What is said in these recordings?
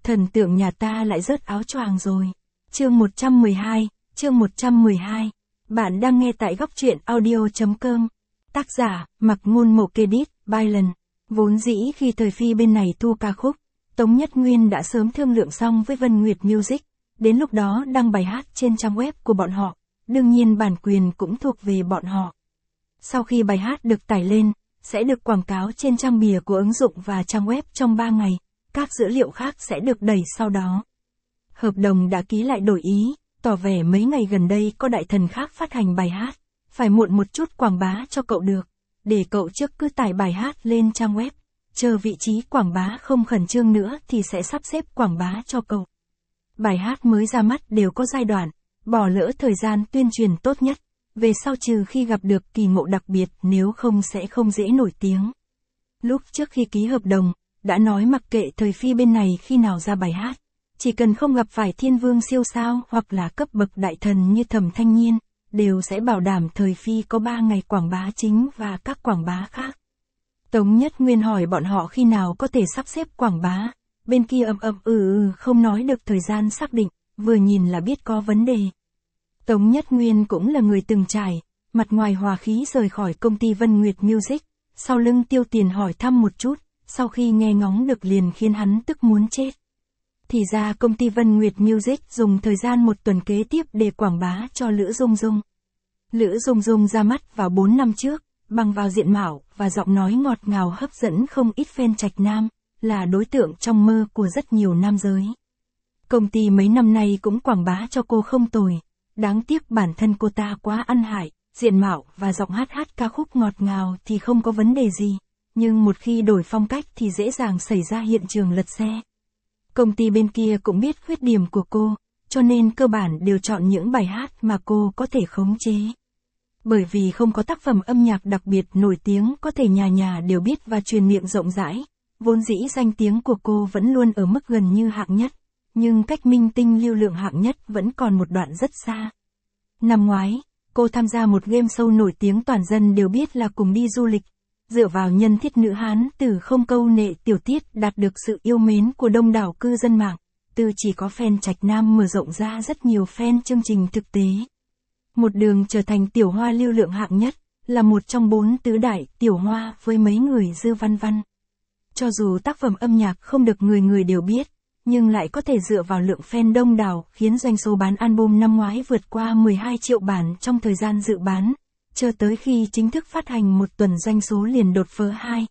Thần tượng nhà ta lại rớt áo choàng rồi. Chương 112. Bạn đang nghe tại góc truyện audio.com. Tác giả, Mặc Ngôn Mộ Kedit, Byron. Vốn dĩ khi thời Phi bên này thu ca khúc, Tống Nhất Nguyên đã sớm thương lượng xong với Vân Nguyệt Music, đến lúc đó đăng bài hát trên trang web của bọn họ, đương nhiên bản quyền cũng thuộc về bọn họ. Sau khi bài hát được tải lên, sẽ được quảng cáo trên trang bìa của ứng dụng và trang web trong 3 ngày, các dữ liệu khác sẽ được đẩy sau đó. Hợp đồng đã ký lại đổi ý, tỏ vẻ mấy ngày gần đây có đại thần khác phát hành bài hát, phải muộn một chút quảng bá cho cậu được, để cậu trước cứ tải bài hát lên trang web, chờ vị trí quảng bá không khẩn trương nữa thì sẽ sắp xếp quảng bá cho cậu. Bài hát mới ra mắt đều có giai đoạn, bỏ lỡ thời gian tuyên truyền tốt nhất, về sau trừ khi gặp được kỳ ngộ đặc biệt nếu không sẽ không dễ nổi tiếng. Lúc trước khi ký hợp đồng, đã nói mặc kệ thời Phi bên này khi nào ra bài hát, chỉ cần không gặp phải thiên vương siêu sao hoặc là cấp bậc đại thần như Thẩm Thanh Nhiên, đều sẽ bảo đảm thời Phi có 3 ngày quảng bá chính và các quảng bá khác. Tống Nhất Nguyên hỏi bọn họ khi nào có thể sắp xếp quảng bá, bên kia không nói được thời gian xác định, vừa nhìn là biết có vấn đề. Tống Nhất Nguyên cũng là người từng trải, mặt ngoài hòa khí rời khỏi công ty Vân Nguyệt Music, sau lưng Tiêu Tiền hỏi thăm một chút, sau khi nghe ngóng được liền khiến hắn tức muốn chết. Thì ra công ty Vân Nguyệt Music dùng thời gian một tuần kế tiếp để quảng bá cho Lữ Dung Dung. Lữ Dung Dung ra mắt vào 4 năm trước, bằng vào diện mạo và giọng nói ngọt ngào hấp dẫn không ít fan trạch nam, là đối tượng trong mơ của rất nhiều nam giới. Công ty mấy năm nay cũng quảng bá cho cô không tồi, đáng tiếc bản thân cô ta quá ăn hại, diện mạo và giọng hát ca khúc ngọt ngào thì không có vấn đề gì, nhưng một khi đổi phong cách thì dễ dàng xảy ra hiện trường lật xe. Công ty bên kia cũng biết khuyết điểm của cô, cho nên cơ bản đều chọn những bài hát mà cô có thể khống chế. Bởi vì không có tác phẩm âm nhạc đặc biệt nổi tiếng có thể nhà nhà đều biết và truyền miệng rộng rãi, vốn dĩ danh tiếng của cô vẫn luôn ở mức gần như hạng nhất, nhưng cách minh tinh lưu lượng hạng nhất vẫn còn một đoạn rất xa. Năm ngoái, cô tham gia một game show nổi tiếng toàn dân đều biết là Cùng Đi Du Lịch, dựa vào nhân thiết nữ Hán từ không câu nệ tiểu tiết đạt được sự yêu mến của đông đảo cư dân mạng, từ chỉ có fan trạch nam mở rộng ra rất nhiều fan chương trình thực tế. Một đường trở thành tiểu hoa lưu lượng hạng nhất, là một trong 4 tứ đại tiểu hoa với mấy người Dư Văn Văn. Cho dù tác phẩm âm nhạc không được người người đều biết, nhưng lại có thể dựa vào lượng fan đông đảo khiến doanh số bán album năm ngoái vượt qua 12 triệu bản trong thời gian dự bán, cho tới khi chính thức phát hành một tuần doanh số liền đột phá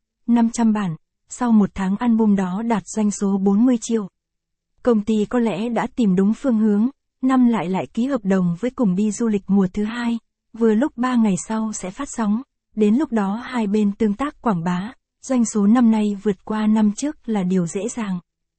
500 bản, sau một tháng album đó đạt doanh số 40 triệu. Công ty có lẽ đã tìm đúng phương hướng, năm lại ký hợp đồng với Cùng Đi Du Lịch mùa thứ 2, vừa lúc 3 ngày sau sẽ phát sóng, đến lúc đó hai bên tương tác quảng bá, doanh số năm nay vượt qua năm trước là điều dễ dàng.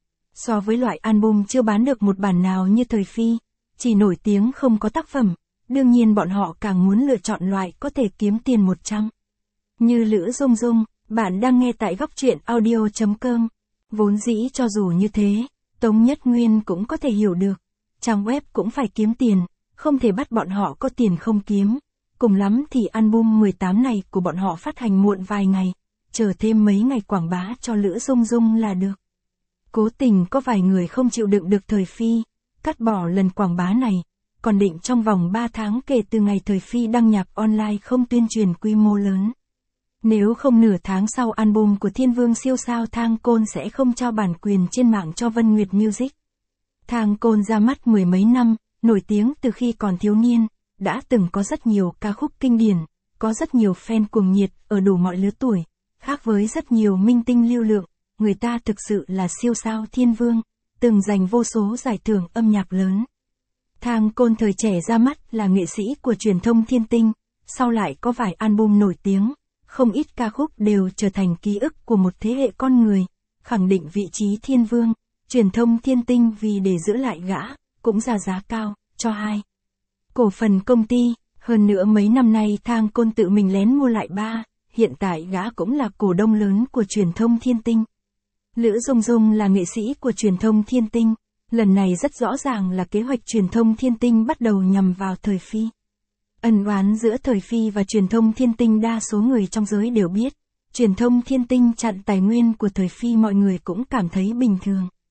So với loại album chưa bán được một bản nào như thời Phi, chỉ nổi tiếng không có tác phẩm, đương nhiên bọn họ càng muốn lựa chọn loại có thể kiếm tiền 100. Như Lữ Dung Dung, bạn đang nghe tại góc truyện audio.com. Vốn dĩ cho dù như thế, Tống Nhất Nguyên cũng có thể hiểu được. Trang web cũng phải kiếm tiền, không thể bắt bọn họ có tiền không kiếm. Cùng lắm thì album 18 này của bọn họ phát hành muộn vài ngày, chờ thêm mấy ngày quảng bá cho Lữ Dung Dung là được. Cố tình có vài người không chịu đựng được thời Phi, cắt bỏ lần quảng bá này, còn định trong vòng 3 tháng kể từ ngày thời Phi đăng nhạc online không tuyên truyền quy mô lớn. Nếu không nửa tháng sau album của thiên vương siêu sao Thang Côn sẽ không trao bản quyền trên mạng cho Vân Nguyệt Music. Thang Côn ra mắt mười mấy năm, nổi tiếng từ khi còn thiếu niên, đã từng có rất nhiều ca khúc kinh điển, có rất nhiều fan cuồng nhiệt ở đủ mọi lứa tuổi, khác với rất nhiều minh tinh lưu lượng, người ta thực sự là siêu sao thiên vương, từng giành vô số giải thưởng âm nhạc lớn. Thang Côn thời trẻ ra mắt là nghệ sĩ của truyền thông Thiên Tinh, sau lại có vài album nổi tiếng, không ít ca khúc đều trở thành ký ức của một thế hệ con người, khẳng định vị trí thiên vương. Truyền thông Thiên Tinh vì để giữ lại gã, cũng ra giá cao, cho hai cổ phần công ty, hơn nữa mấy năm nay Thang Côn tự mình lén mua lại hiện tại gã cũng là cổ đông lớn của truyền thông Thiên Tinh. Lữ Dung Dung là nghệ sĩ của truyền thông Thiên Tinh, lần này rất rõ ràng là kế hoạch truyền thông Thiên Tinh bắt đầu nhằm vào thời Phi. Ân oán giữa thời Phi và truyền thông Thiên Tinh đa số người trong giới đều biết, truyền thông Thiên Tinh chặn tài nguyên của thời Phi mọi người cũng cảm thấy bình thường.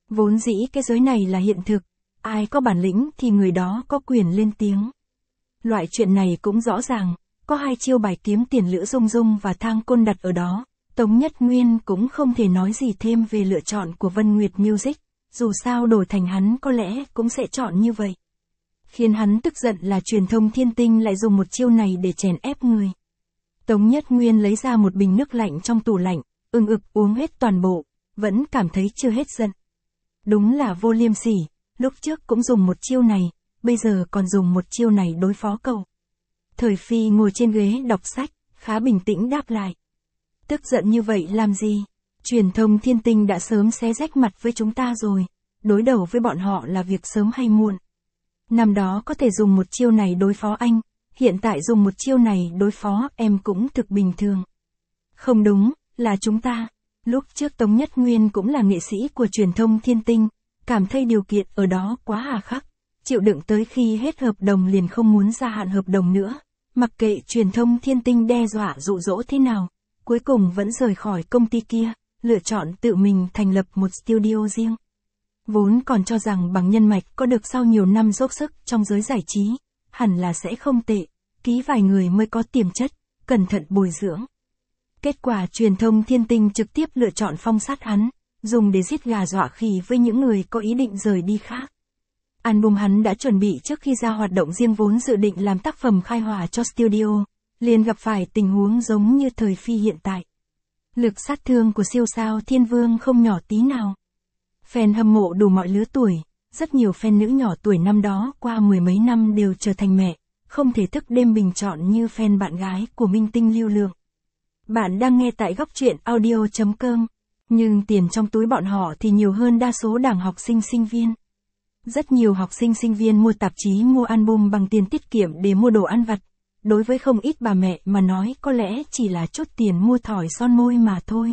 Vốn dĩ cái giới này là hiện thực, ai có bản lĩnh thì người đó có quyền lên tiếng. Loại chuyện này cũng rõ ràng, có hai chiêu bài kiếm tiền Lữ Dung Dung và Thang Côn đặt ở đó, Tống Nhất Nguyên cũng không thể nói gì thêm về lựa chọn của Vân Nguyệt Music, dù sao đổi thành hắn có lẽ cũng sẽ chọn như vậy. Khiến hắn tức giận là truyền thông Thiên Tinh lại dùng một chiêu này để chèn ép người. Tống Nhất Nguyên lấy ra một bình nước lạnh trong tủ lạnh, ưng ực uống hết toàn bộ, vẫn cảm thấy chưa hết giận. Đúng là vô liêm sỉ, lúc trước cũng dùng một chiêu này, bây giờ còn dùng một chiêu này đối phó cậu. Thời Phi ngồi trên ghế đọc sách, khá bình tĩnh đáp lại. Tức giận như vậy làm gì? Truyền thông Thiên Tinh đã sớm xé rách mặt với chúng ta rồi, đối đầu với bọn họ là việc sớm hay muộn. Năm đó có thể dùng một chiêu này đối phó anh, hiện tại dùng một chiêu này đối phó em cũng thực bình thường. Không đúng, là chúng ta. Lúc trước Tống Nhất Nguyên cũng là nghệ sĩ của truyền thông Thiên Tinh, cảm thấy điều kiện ở đó quá hà khắc, chịu đựng tới khi hết hợp đồng liền không muốn gia hạn hợp đồng nữa. Mặc kệ truyền thông Thiên Tinh đe dọa dụ dỗ thế nào, cuối cùng vẫn rời khỏi công ty kia, lựa chọn tự mình thành lập một studio riêng. Vốn còn cho rằng bằng nhân mạch có được sau nhiều năm dốc sức trong giới giải trí, hẳn là sẽ không tệ, ký vài người mới có tiềm chất, cẩn thận bồi dưỡng. Kết quả truyền thông Thiên Tinh trực tiếp lựa chọn phong sát hắn, dùng để giết gà dọa khỉ với những người có ý định rời đi khác. Album hắn đã chuẩn bị trước khi ra hoạt động riêng vốn dự định làm tác phẩm khai hỏa cho studio, liền gặp phải tình huống giống như Thời Phi hiện tại. Lực sát thương của siêu sao Thiên Vương không nhỏ tí nào. Fan hâm mộ đủ mọi lứa tuổi, rất nhiều fan nữ nhỏ tuổi năm đó qua mười mấy năm đều trở thành mẹ, không thể thức đêm bình chọn như fan bạn gái của minh tinh lưu lượng. Bạn đang nghe tại góc truyện audio.com, nhưng tiền trong túi bọn họ thì nhiều hơn đa số đảng học sinh sinh viên. Rất nhiều học sinh sinh viên mua tạp chí mua album bằng tiền tiết kiệm để mua đồ ăn vặt. Đối với không ít bà mẹ mà nói có lẽ chỉ là chút tiền mua thỏi son môi mà thôi.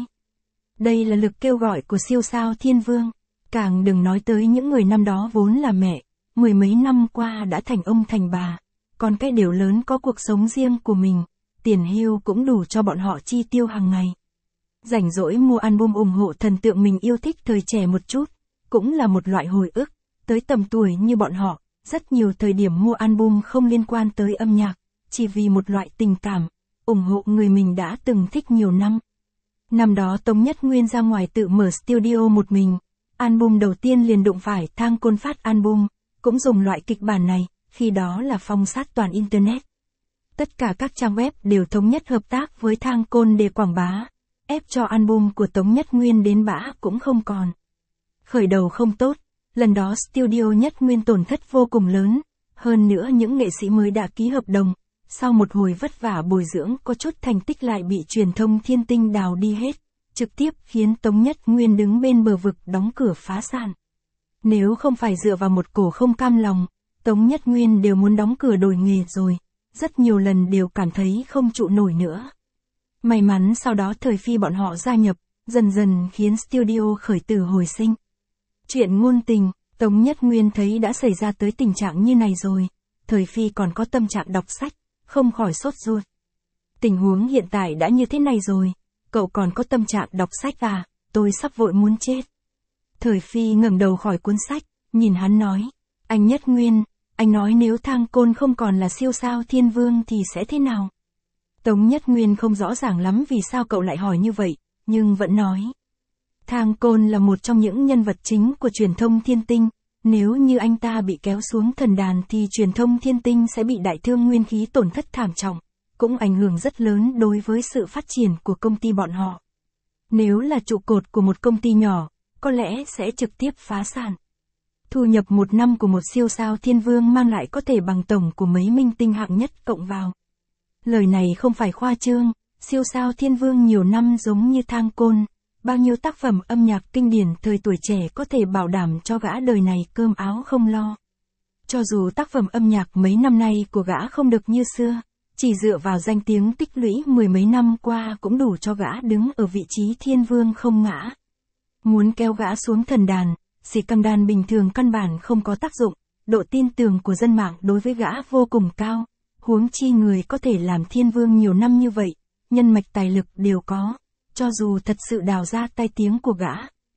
Đây là lực kêu gọi của siêu sao Thiên Vương. Càng đừng nói tới những người năm đó vốn là mẹ, mười mấy năm qua đã thành ông thành bà. Còn cái điều lớn có cuộc sống riêng của mình, tiền hưu cũng đủ cho bọn họ chi tiêu hàng ngày. Rảnh rỗi mua album ủng hộ thần tượng mình yêu thích thời trẻ một chút, cũng là một loại hồi ức. Tới tầm tuổi như bọn họ, rất nhiều thời điểm mua album không liên quan tới âm nhạc, chỉ vì một loại tình cảm, ủng hộ người mình đã từng thích nhiều năm. Năm đó Tống Nhất Nguyên ra ngoài tự mở studio một mình, album đầu tiên liền đụng phải Thang Côn phát album, cũng dùng loại kịch bản này, khi đó là phong sát toàn Internet. Tất cả các trang web đều thống nhất hợp tác với Thang Côn để quảng bá, ép cho album của Tống Nhất Nguyên đến bã cũng không còn. Khởi đầu không tốt, lần đó studio Nhất Nguyên tổn thất vô cùng lớn, hơn nữa những nghệ sĩ mới đã ký hợp đồng, sau một hồi vất vả bồi dưỡng có chút thành tích lại bị truyền thông Thiên Tinh đào đi hết, trực tiếp khiến Tống Nhất Nguyên đứng bên bờ vực đóng cửa phá sản. Nếu không phải dựa vào một cổ không cam lòng, Tống Nhất Nguyên đều muốn đóng cửa đổi nghề rồi, rất nhiều lần đều cảm thấy không trụ nổi nữa. May mắn sau đó Thời Phi bọn họ gia nhập, dần dần khiến studio khởi tử hồi sinh. Chuyện ngôn tình, Tống Nhất Nguyên thấy đã xảy ra tới tình trạng như này rồi, Thời Phi còn có tâm trạng đọc sách, không khỏi sốt ruột. Tình huống hiện tại đã như thế này rồi, cậu còn có tâm trạng đọc sách à, tôi sắp vội muốn chết. Thời Phi ngẩng đầu khỏi cuốn sách, nhìn hắn nói, anh Nhất Nguyên, anh nói nếu Thang Côn không còn là siêu sao Thiên Vương thì sẽ thế nào? Tống Nhất Nguyên không rõ ràng lắm vì sao cậu lại hỏi như vậy, nhưng vẫn nói. Thang Côn là một trong những nhân vật chính của truyền thông Thiên Tinh, nếu như anh ta bị kéo xuống thần đàn thì truyền thông Thiên Tinh sẽ bị đại thương nguyên khí tổn thất thảm trọng, cũng ảnh hưởng rất lớn đối với sự phát triển của công ty bọn họ. Nếu là trụ cột của một công ty nhỏ, có lẽ sẽ trực tiếp phá sản. Thu nhập một năm của một siêu sao Thiên Vương mang lại có thể bằng tổng của mấy minh tinh hạng nhất cộng vào. Lời này không phải khoa trương, siêu sao Thiên Vương nhiều năm giống như Thang Côn, bao nhiêu tác phẩm âm nhạc kinh điển thời tuổi trẻ có thể bảo đảm cho gã đời này cơm áo không lo. Cho dù tác phẩm âm nhạc mấy năm nay của gã không được như xưa, chỉ dựa vào danh tiếng tích lũy mười mấy năm qua cũng đủ cho gã đứng ở vị trí Thiên Vương không ngã. Muốn kéo gã xuống thần đàn, xì căng đàn bình thường căn bản không có tác dụng, độ tin tưởng của dân mạng đối với gã vô cùng cao, huống chi người có thể làm Thiên Vương nhiều năm như vậy, nhân mạch tài lực đều có, cho dù thật sự đào ra tai tiếng của gã,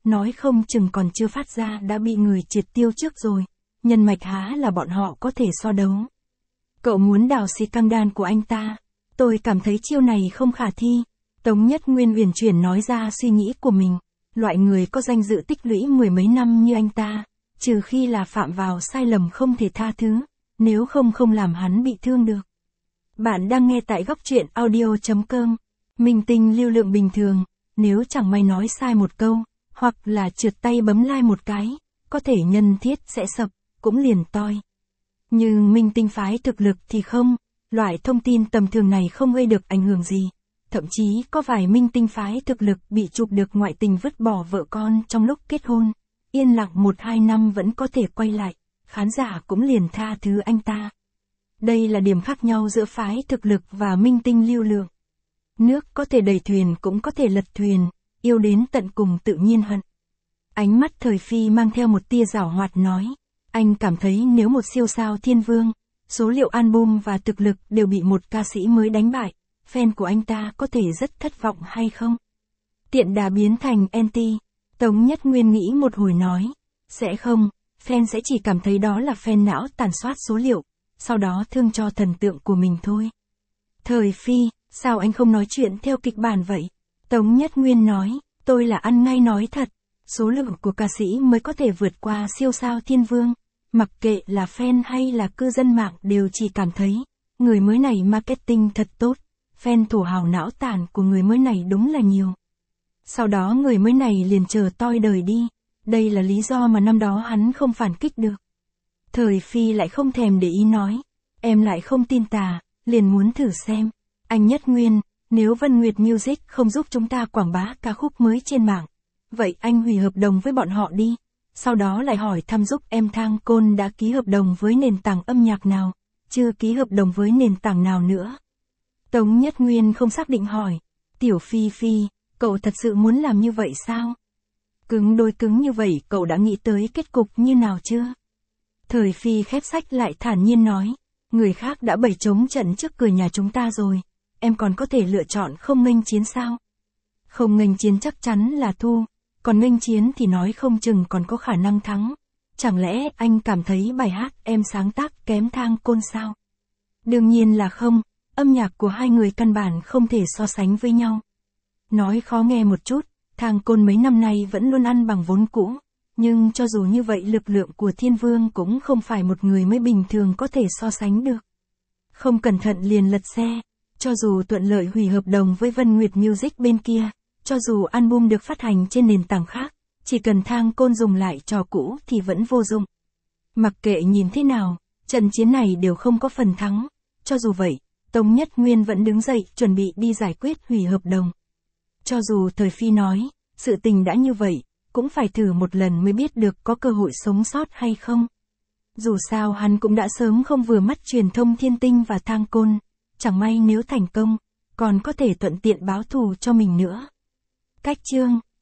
nói không chừng còn chưa phát ra đã bị người triệt tiêu trước rồi, nhân mạch há là bọn họ có thể so đấu. Cậu muốn đào xì căng đan của anh ta, tôi cảm thấy chiêu này không khả thi. Tống Nhất Nguyên uyển chuyển nói ra suy nghĩ của mình, loại người có danh dự tích lũy mười mấy năm như anh ta, trừ khi là phạm vào sai lầm không thể tha thứ, nếu không không làm hắn bị thương được. Bạn đang nghe tại góc truyện audio.com. Minh tinh lưu lượng bình thường, nếu chẳng may nói sai một câu, hoặc là trượt tay bấm like một cái, có thể nhân thiết sẽ sập, cũng liền toi. Nhưng minh tinh phái thực lực thì không, loại thông tin tầm thường này không gây được ảnh hưởng gì. Thậm chí có vài minh tinh phái thực lực bị chụp được ngoại tình vứt bỏ vợ con trong lúc kết hôn, yên lặng 1-2 năm vẫn có thể quay lại, khán giả cũng liền tha thứ anh ta. Đây là điểm khác nhau giữa phái thực lực và minh tinh lưu lượng. Nước có thể đẩy thuyền cũng có thể lật thuyền, yêu đến tận cùng tự nhiên hận. Ánh mắt Thời Phi mang theo một tia giảo hoạt nói, anh cảm thấy nếu một siêu sao thiên vương, số liệu album và thực lực đều bị một ca sĩ mới đánh bại, fan của anh ta có thể rất thất vọng hay không? Tiện đà biến thành anti, Tống Nhất Nguyên nghĩ một hồi nói, sẽ không, fan sẽ chỉ cảm thấy đó là fan não tàn soát số liệu, sau đó thương cho thần tượng của mình thôi. Thời Phi, sao anh không nói chuyện theo kịch bản vậy? Tống Nhất Nguyên nói, tôi là ăn ngay nói thật, số lượng của ca sĩ mới có thể vượt qua siêu sao thiên vương, mặc kệ là fan hay là cư dân mạng đều chỉ cảm thấy, người mới này marketing thật tốt, fan thổ hào não tàn của người mới này đúng là nhiều. Sau đó người mới này liền chờ toi đời đi, đây là lý do mà năm đó hắn không phản kích được. Thời Phi lại không thèm để ý nói, em lại không tin tà, liền muốn thử xem. Anh Nhất Nguyên, nếu Vân Nguyệt Music không giúp chúng ta quảng bá ca khúc mới trên mạng, vậy anh hủy hợp đồng với bọn họ đi. Sau đó lại hỏi thăm giúp em Thang Côn đã ký hợp đồng với nền tảng âm nhạc nào, chưa ký hợp đồng với nền tảng nào nữa. Tống Nhất Nguyên không xác định hỏi, Tiểu Phi Phi, cậu thật sự muốn làm như vậy sao? Cứng đôi cứng như vậy cậu đã nghĩ tới kết cục như nào chưa? Thời Phi khép sách lại thản nhiên nói, người khác đã bày trống trận trước cửa nhà chúng ta rồi, em còn có thể lựa chọn không nghênh chiến sao? Không nghênh chiến chắc chắn là thu, còn nghênh chiến thì nói không chừng còn có khả năng thắng. Chẳng lẽ anh cảm thấy bài hát em sáng tác kém Thang Côn sao? Đương nhiên là không, âm nhạc của hai người căn bản không thể so sánh với nhau. Nói khó nghe một chút, Thang Côn mấy năm nay vẫn luôn ăn bằng vốn cũ, nhưng cho dù như vậy lực lượng của Thiên Vương cũng không phải một người mới bình thường có thể so sánh được. Không cẩn thận liền lật xe, cho dù thuận lợi hủy hợp đồng với Vân Nguyệt Music bên kia, cho dù album được phát hành trên nền tảng khác, chỉ cần Thang Côn dùng lại trò cũ thì vẫn vô dụng. Mặc kệ nhìn thế nào, trận chiến này đều không có phần thắng. Cho dù vậy, Tống Nhất Nguyên vẫn đứng dậy chuẩn bị đi giải quyết hủy hợp đồng. Cho dù Thời Phi nói, sự tình đã như vậy, cũng phải thử một lần mới biết được có cơ hội sống sót hay không. Dù sao hắn cũng đã sớm không vừa mắt truyền thông Thiên Tinh và Thang Côn, chẳng may nếu thành công, còn có thể thuận tiện báo thù cho mình nữa. Cách chương